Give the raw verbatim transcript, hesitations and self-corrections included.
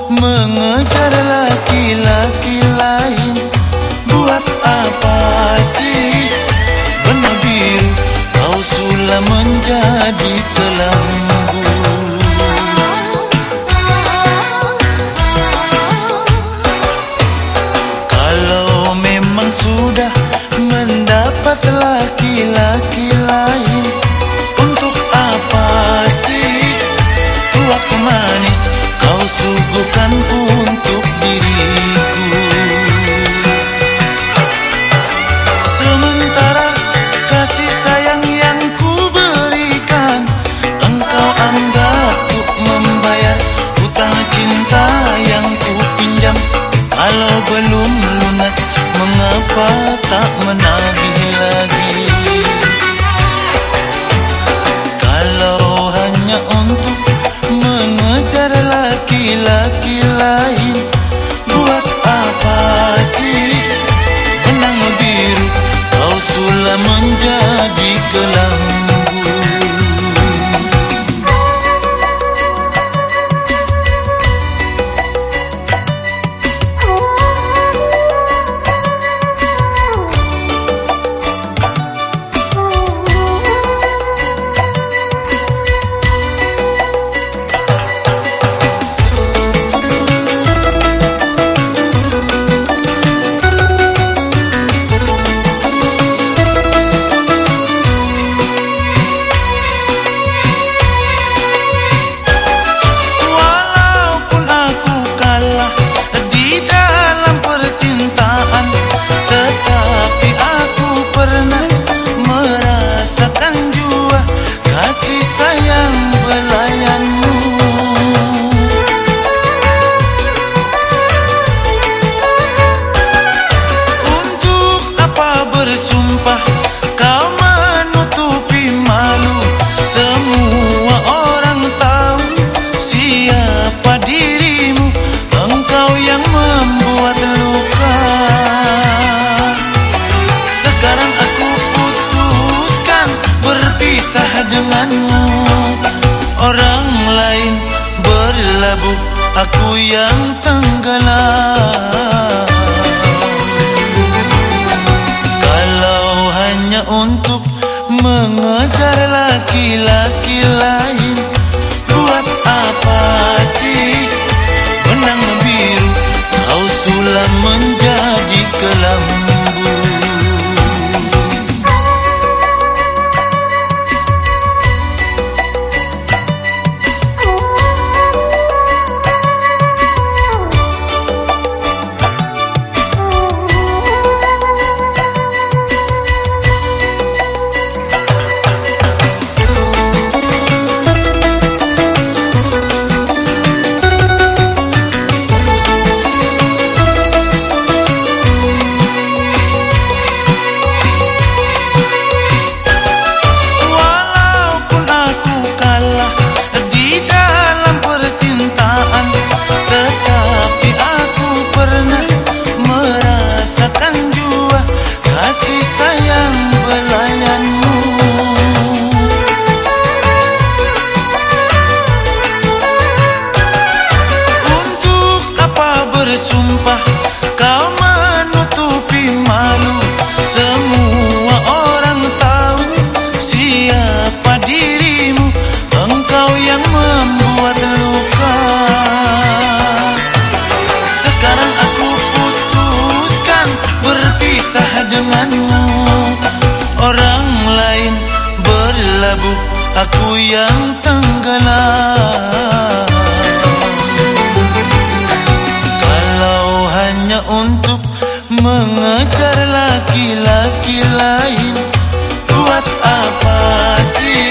mengejar laki-laki lain. Buat apa sih benang biru kau sulam menjadi kelambu? Kalau memang sudah mendapat laki-laki lain, untuk apa sih tuak manis kau suguhkan untuk diriku? Sementara kasih sayang yang ku berikan, engkau anggap untuk membayar hutang cinta yang ku pinjam. Kalau belum lunas, mengapa tak menagih lagi? Kalau hanya untuk mengejar laki-laki lain, buat apa sih benang biru kau sulam menjadi kelambu? Bersumpah kau menutupi malu, semua orang tahu siapa dirimu. Engkau yang membuat luka. Sekarang aku putuskan berpisah denganmu. Orang lain berlabuh, aku yang tenggelam. Untuk mengejar laki-laki lain, buat apa sih benang biru kau sulam menjadi kelambu? Bersumpah kau menutupi malu, semua orang tahu siapa dirimu. Engkau yang membuat luka. Sekarang aku putuskan berpisah denganmu. Orang lain berlabuh, aku yang tenggelam. Untuk mengejar laki-laki lain, buat apa sih